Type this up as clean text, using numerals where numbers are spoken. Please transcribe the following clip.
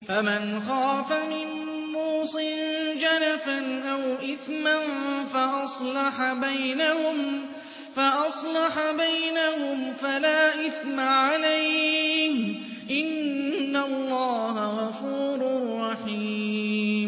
فَمَنْ خَافَ مِن مُّوصٍ جَنَفًا أَوْ إِثْمًا فَأَصْلَحَ بَيْنَهُمْ فَلَا إِثْمَ عَلَيْهِ ۚ إِنَّ اللَّهَ غَفُورٌ رَّحِيمٌ